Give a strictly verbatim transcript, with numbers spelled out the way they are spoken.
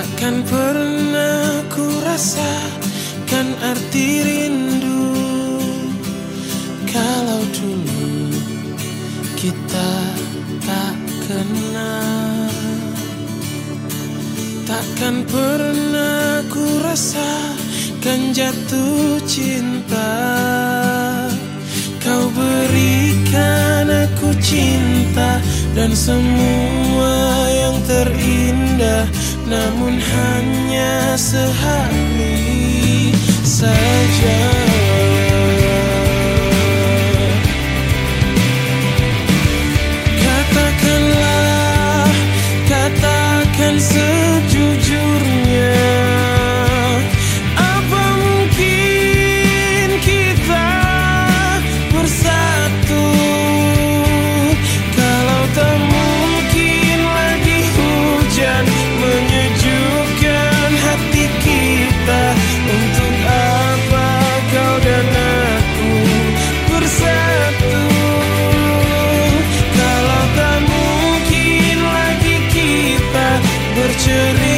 Takkan pernah ku rasakan arti rindu kalau dulu kita tak kenal. Takkan pernah ku rasakan jatuh cinta. Kau berikan aku cinta dan semua yang terindah, namun hanya sehari saja. Katakanlah, katakan sejujurnya, apa mungkin kita bersatu kalau tak mungkin lagi hujan menyejukkan hati kita? Untuk apa kau dan aku bersatu kalau tak mungkin lagi kita bercerita?